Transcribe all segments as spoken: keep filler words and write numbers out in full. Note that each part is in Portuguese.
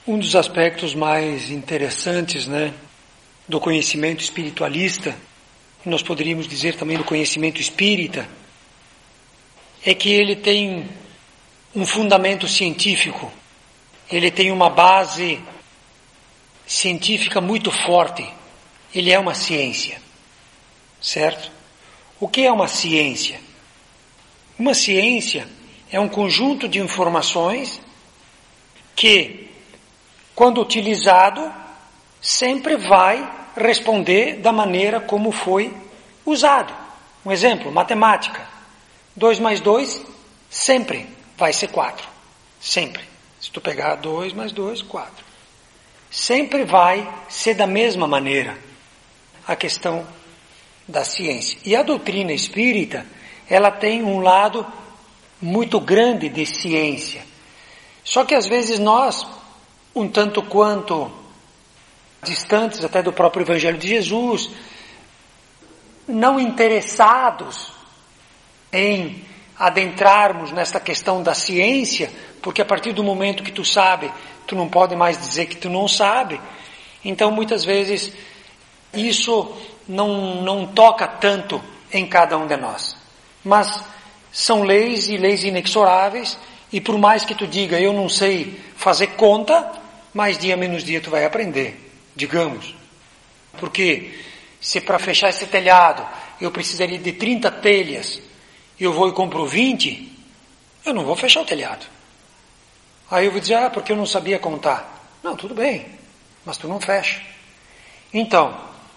Um dos aspectos mais interessantes, né, do conhecimento espiritualista, nós poderíamos dizer também do conhecimento espírita, é que ele tem um fundamento científico, ele tem uma base científica muito forte, ele é uma ciência, certo? O que é uma ciência? Uma ciência é um conjunto de informações que, quando utilizado, sempre vai responder da maneira como foi usado. Um exemplo, matemática. dois mais dois sempre vai ser quatro. Sempre. Se tu pegar dois mais dois, quatro. Sempre vai ser da mesma maneira a questão da ciência. E a doutrina espírita, ela tem um lado muito grande de ciência. Só que às vezes nós, um tanto quanto distantes até do próprio Evangelho de Jesus, não interessados em adentrarmos nesta questão da ciência, porque a partir do momento que tu sabe, tu não pode mais dizer que tu não sabe. Então muitas vezes isso não, não toca tanto em cada um de nós. Mas são leis e leis inexoráveis, e por mais que tu diga, eu não sei fazer conta, mais dia menos dia tu vai aprender. Digamos, porque se para fechar esse telhado eu precisaria de trinta telhas e eu vou e compro vinte, eu não vou fechar o telhado. Aí eu vou dizer, ah, porque eu não sabia contar. Não, tudo bem, mas tu não fecha. Então,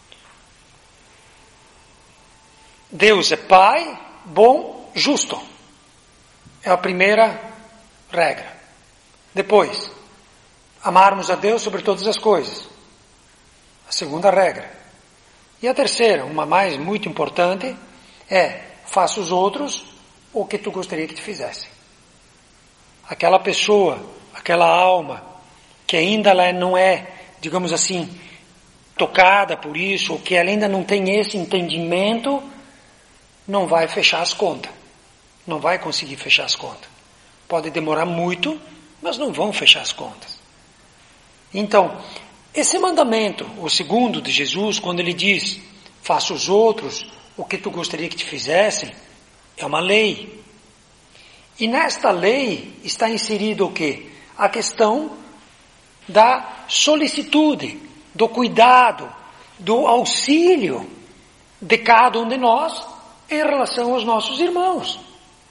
Deus é Pai, bom, justo. É a primeira regra. Depois, amarmos a Deus sobre todas as coisas. A segunda regra. E a terceira, uma mais muito importante, é faça os outros o que tu gostaria que te fizessem. Aquela pessoa, aquela alma, que ainda ela não é, digamos assim, tocada por isso, ou que ela ainda não tem esse entendimento, não vai fechar as contas. Não vai conseguir fechar as contas. Pode demorar muito, mas não vão fechar as contas. Então, esse mandamento, o segundo de Jesus, quando ele diz, faça os outros o que tu gostaria que te fizessem, é uma lei. E nesta lei está inserido o quê? A questão da solicitude, do cuidado, do auxílio de cada um de nós em relação aos nossos irmãos.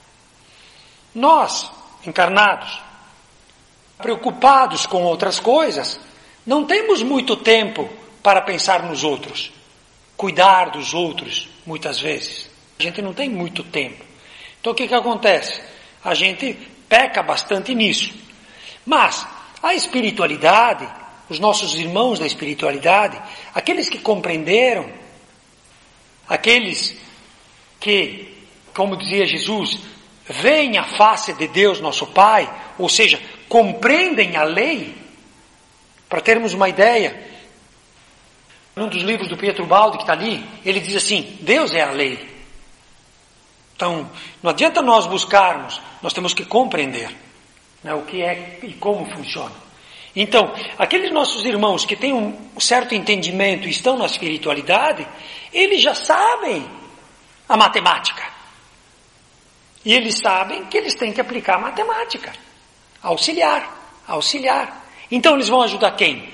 Nós, encarnados, preocupados com outras coisas, não temos muito tempo para pensar nos outros, cuidar dos outros, muitas vezes. A gente não tem muito tempo. Então o que que acontece? A gente peca bastante nisso. Mas a espiritualidade, os nossos irmãos da espiritualidade, aqueles que compreenderam, aqueles que, como dizia Jesus, veem a face de Deus nosso Pai, ou seja, compreendem a lei. Para termos uma ideia, num dos livros do Pietro Baldi que está ali, ele diz assim, Deus é a lei. Então, não adianta nós buscarmos, nós temos que compreender, né, o que é e como funciona. Então, aqueles nossos irmãos que têm um certo entendimento e estão na espiritualidade, eles já sabem a matemática. E eles sabem que eles têm que aplicar a matemática. Auxiliar, auxiliar. Então eles vão ajudar quem?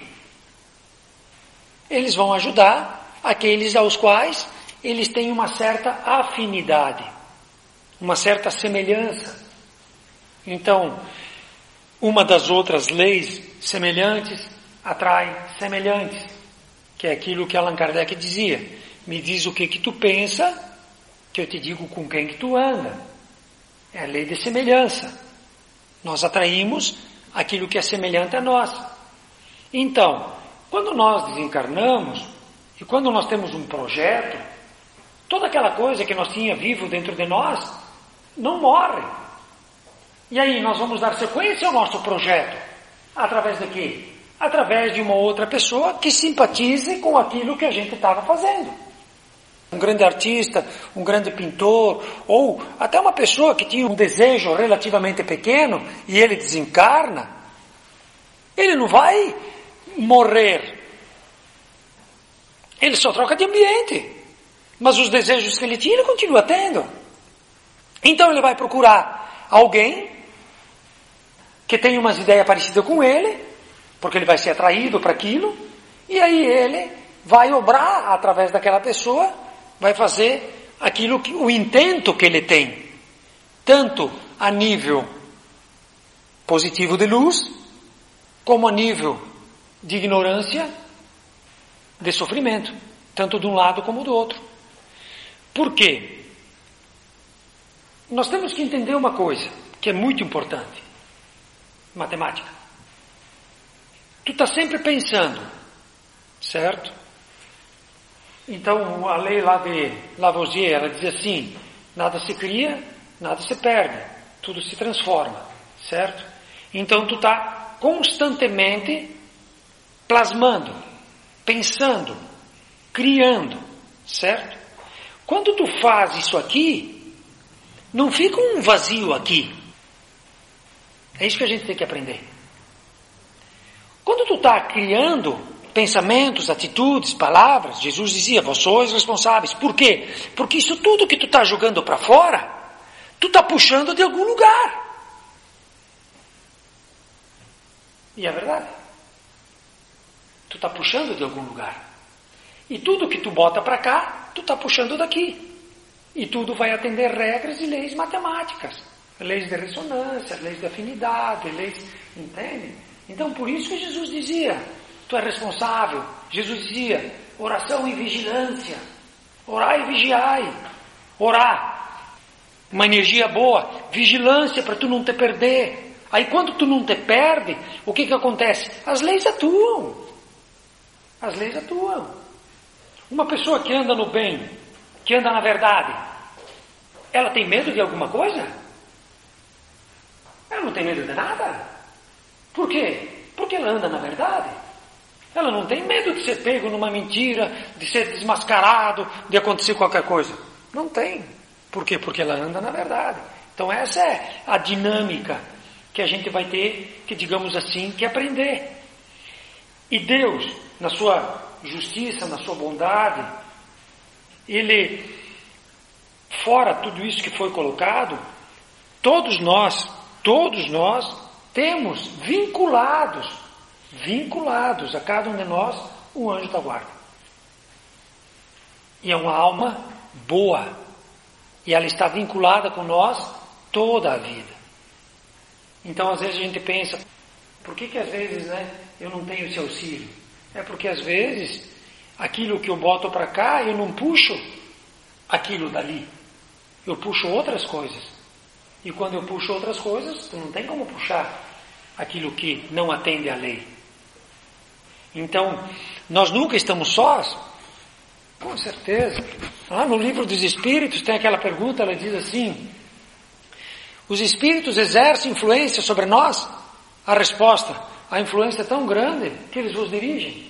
Eles vão ajudar aqueles aos quais eles têm uma certa afinidade, uma certa semelhança. Então, uma das outras leis semelhantes atrai semelhantes, que é aquilo que Allan Kardec dizia, me diz o que que tu pensa, que eu te digo com quem que tu anda. É a lei de semelhança. Nós atraímos aquilo que é semelhante a nós. Então, quando nós desencarnamos, e quando nós temos um projeto, toda aquela coisa que nós tínhamos vivo dentro de nós, não morre. E aí nós vamos dar sequência ao nosso projeto. Através de quê? Através de uma outra pessoa que simpatize com aquilo que a gente estava fazendo. Um grande artista, um grande pintor, ou até uma pessoa que tinha um desejo relativamente pequeno, e ele desencarna, Ele não vai morrer. Ele só troca de ambiente. Mas os desejos que ele tinha, ele continua tendo. Então ele vai procurar alguém que tenha umas ideias parecidas com ele, porque ele vai ser atraído para aquilo, e aí ele vai obrar através daquela pessoa, vai fazer aquilo que, o intento que ele tem, tanto a nível positivo de luz, como a nível de ignorância, de sofrimento, tanto de um lado como do outro. Por quê? Nós temos que entender uma coisa, que é muito importante. Matemática. Tu está sempre pensando, certo? Então, a lei lá de Lavoisier, ela diz assim, nada se cria, nada se perde, tudo se transforma, certo? Então, tu está constantemente plasmando, pensando, criando, certo? Quando tu faz isso aqui, não fica um vazio aqui. É isso que a gente tem que aprender. Quando tu está criando pensamentos, atitudes, palavras, Jesus dizia, vós sois responsáveis. Por quê? Porque isso tudo que tu está jogando para fora, tu está puxando de algum lugar. E é verdade. Tu está puxando de algum lugar. E tudo que tu bota para cá, tu está puxando daqui. E tudo vai atender regras e leis matemáticas. Leis de ressonância, leis de afinidade, leis... Entende? Então, por isso que Jesus dizia, tu é responsável. Jesus dizia, oração e vigilância. Orai e vigiai. Orar. Uma energia boa. Vigilância para tu não te perder. Aí quando tu não te perde, o que que acontece? As leis atuam. As leis atuam. Uma pessoa que anda no bem, que anda na verdade, ela tem medo de alguma coisa? Ela não tem medo de nada. Por quê? Porque ela anda na verdade. Ela não tem medo de ser pego numa mentira, de ser desmascarado, de acontecer qualquer coisa. Não tem. Por quê? Porque ela anda na verdade. Então essa é a dinâmica que a gente vai ter, que digamos assim, que aprender. E Deus, na sua justiça, na sua bondade, Ele, fora tudo isso que foi colocado, todos nós, todos nós temos vinculados, vinculados a cada um de nós, um anjo da guarda. E é uma alma boa. E ela está vinculada com nós toda a vida. Então, às vezes a gente pensa, por que que às vezes, né, eu não tenho esse auxílio? É porque às vezes, aquilo que eu boto para cá, eu não puxo aquilo dali. Eu puxo outras coisas. E quando eu puxo outras coisas, tu não tem como puxar aquilo que não atende à lei. Então, nós nunca estamos sós? Com certeza. Lá no livro dos Espíritos tem aquela pergunta, ela diz assim, os Espíritos exercem influência sobre nós? A resposta, a influência é tão grande que eles vos dirigem.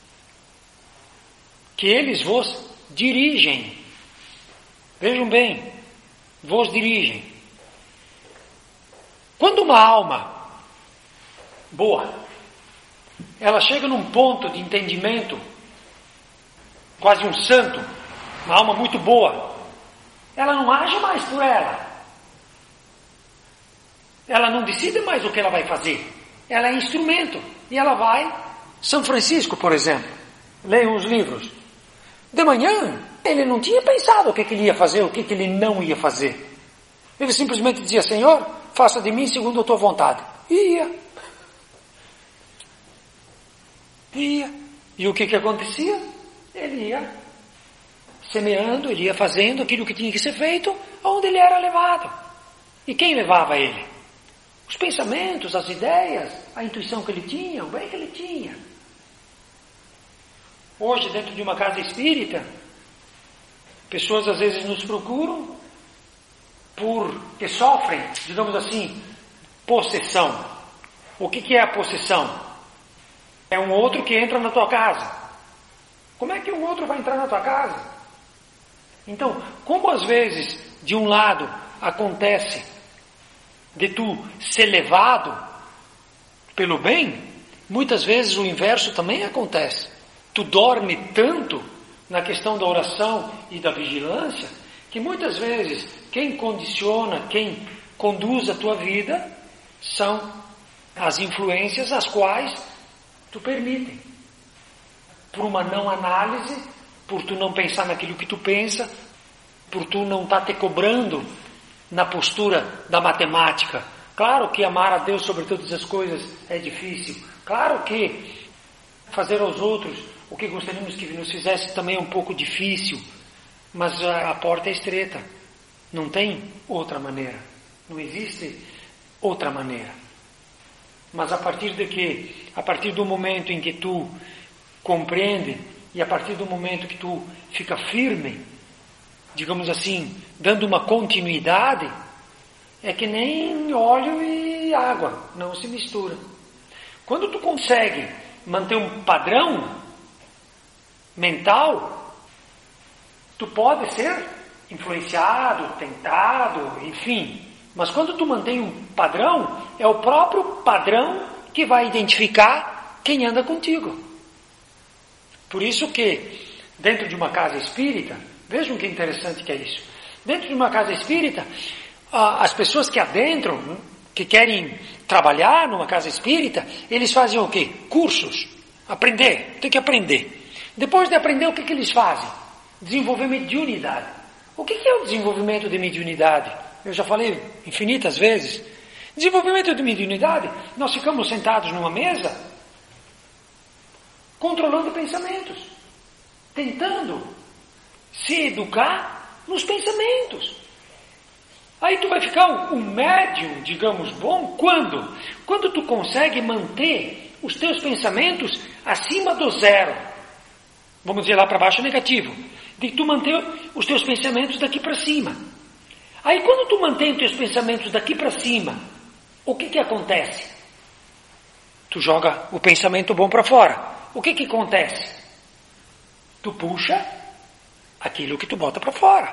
Que eles vos dirigem. Vejam bem, vos dirigem. Quando uma alma boa, ela chega num ponto de entendimento, quase um santo, uma alma muito boa, ela não age mais por ela. Ela não decide mais o que ela vai fazer. Ela é instrumento. E ela vai, São Francisco, por exemplo, leiam os livros. De manhã, ele não tinha pensado o que, que ele ia fazer, o que, que ele não ia fazer. Ele simplesmente dizia, Senhor, faça de mim segundo a tua vontade. E ia. Ia. E o que que acontecia? Ele ia semeando, ele ia fazendo aquilo que tinha que ser feito, aonde ele era levado. E quem levava ele? Os pensamentos, as ideias, a intuição que ele tinha, o bem que ele tinha. Hoje, dentro de uma casa espírita, pessoas às vezes nos procuram porque sofrem, digamos assim, possessão. O que que é a possessão? É um outro que entra na tua casa. Como é que um outro vai entrar na tua casa? Então, como às vezes, de um lado, acontece de tu ser levado pelo bem, Muitas vezes o inverso também acontece. Tu dorme tanto na questão da oração e da vigilância, que muitas vezes quem condiciona, quem conduz a tua vida, são as influências às quais tu permite. Por uma não análise, por tu não pensar naquilo que tu pensa, por tu não estar te cobrando na postura da matemática. Claro que amar a Deus sobre todas as coisas é difícil. Claro que fazer aos outros o que gostaríamos que nos fizesse também é um pouco difícil. Mas a porta é estreita. Não tem outra maneira. Não existe outra maneira. Mas a partir de que, a partir do momento em que tu compreende e a partir do momento que tu fica firme, digamos assim, dando uma continuidade, é que nem óleo e água, não se mistura. Quando tu consegue manter um padrão mental, tu pode ser influenciado, tentado, enfim. Mas quando tu mantém um padrão, é o próprio padrão que vai identificar quem anda contigo. Por isso que, dentro de uma casa espírita, vejam que interessante que é isso. Dentro de uma casa espírita, as pessoas que adentram, que querem trabalhar numa casa espírita, eles fazem o quê? Cursos. Aprender. Tem que aprender. Depois de aprender, o que, que eles fazem? Desenvolver mediunidade. O que, que é o desenvolvimento de mediunidade? Eu já falei infinitas vezes. Desenvolvimento de mediunidade, nós ficamos sentados numa mesa, controlando pensamentos, tentando se educar nos pensamentos. Aí tu vai ficar um, um médium, digamos, bom, quando? Quando tu consegue manter os teus pensamentos acima do zero. Vamos dizer lá para baixo negativo. De tu manter os teus pensamentos daqui para cima. Aí quando tu mantém os teus pensamentos daqui para cima, o que que acontece? Tu joga o pensamento bom para fora. O que que acontece? Tu puxa aquilo que tu bota para fora.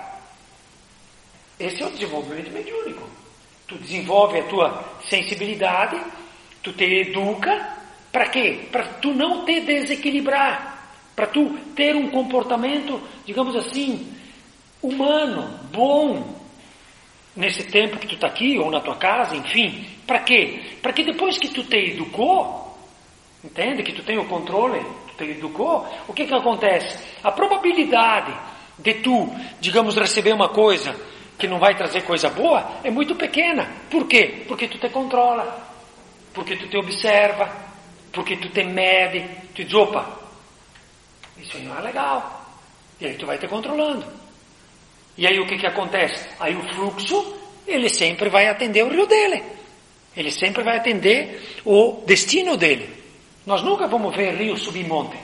Esse é o desenvolvimento mediúnico. Tu desenvolve a tua sensibilidade, tu te educa, para quê? Para tu não te desequilibrar. Para tu ter um comportamento, digamos assim, humano, bom, nesse tempo que tu está aqui, ou na tua casa, enfim. Para quê? Para que depois que tu te educou, entende? Que tu tem o controle, tu te educou, o que que acontece? A probabilidade de tu, digamos, receber uma coisa que não vai trazer coisa boa é muito pequena. Por quê? Porque tu te controla, porque tu te observa, porque tu te mede, tu diz, opa, isso aí não é legal. E aí tu vai te controlando. E aí o que que acontece? Aí o fluxo, ele sempre vai atender o rio dele. Ele sempre vai atender o destino dele. Nós nunca vamos ver rio subir monte.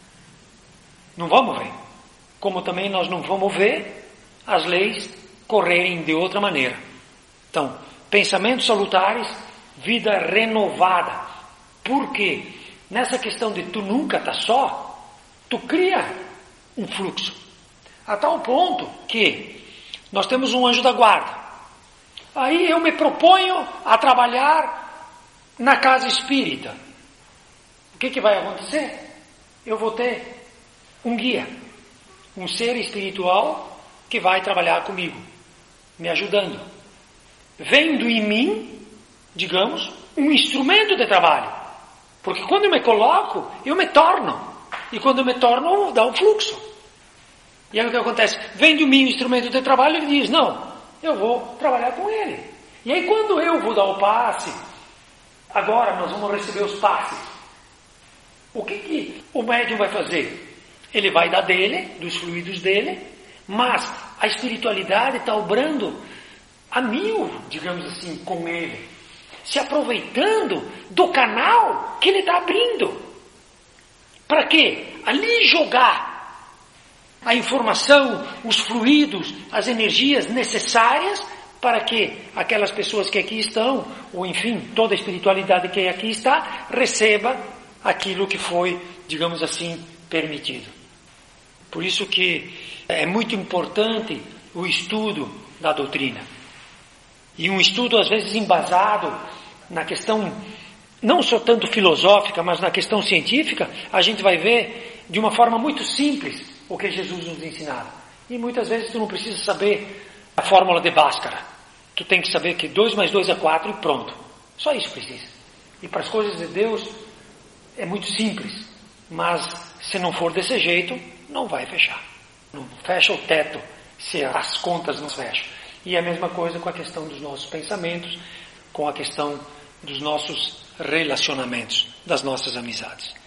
Não vamos ver. Como também nós não vamos ver as leis correrem de outra maneira. Então, pensamentos salutares, vida renovada. Porque nessa questão de tu nunca tá só, tu cria um fluxo. A tal ponto que nós temos um anjo da guarda. Aí eu me proponho a trabalhar na casa espírita. O que que vai acontecer? Eu vou ter um guia, um ser espiritual que vai trabalhar comigo, me ajudando, vendo em mim, digamos, um instrumento de trabalho. Porque quando eu me coloco, eu me torno. E quando eu me torno, dá um fluxo. E aí o que acontece? Vem de mim o instrumento de trabalho e diz, não, eu vou trabalhar com ele. E aí quando eu vou dar o passe, agora nós vamos receber os passes. O que que o médium vai fazer? Ele vai dar dele, dos fluidos dele, mas a espiritualidade está obrando a mil, digamos assim, com ele. Se aproveitando do canal que ele está abrindo. Para quê? Ali jogar a informação, os fluidos, as energias necessárias para que aquelas pessoas que aqui estão, ou enfim, toda a espiritualidade que aqui está, receba aquilo que foi, digamos assim, permitido. Por isso que é muito importante o estudo da doutrina. E um estudo, às vezes, embasado na questão não só tanto filosófica, mas na questão científica, a gente vai ver de uma forma muito simples o que Jesus nos ensinava. E muitas vezes tu não precisa saber a fórmula de Bhaskara. Tu tem que saber que dois mais dois é quatro e pronto. Só isso precisa. E para as coisas de Deus é muito simples. Mas se não for desse jeito, não vai fechar. Não fecha o teto se as contas não fecham. E é a mesma coisa com a questão dos nossos pensamentos, com a questão dos nossos relacionamentos, das nossas amizades.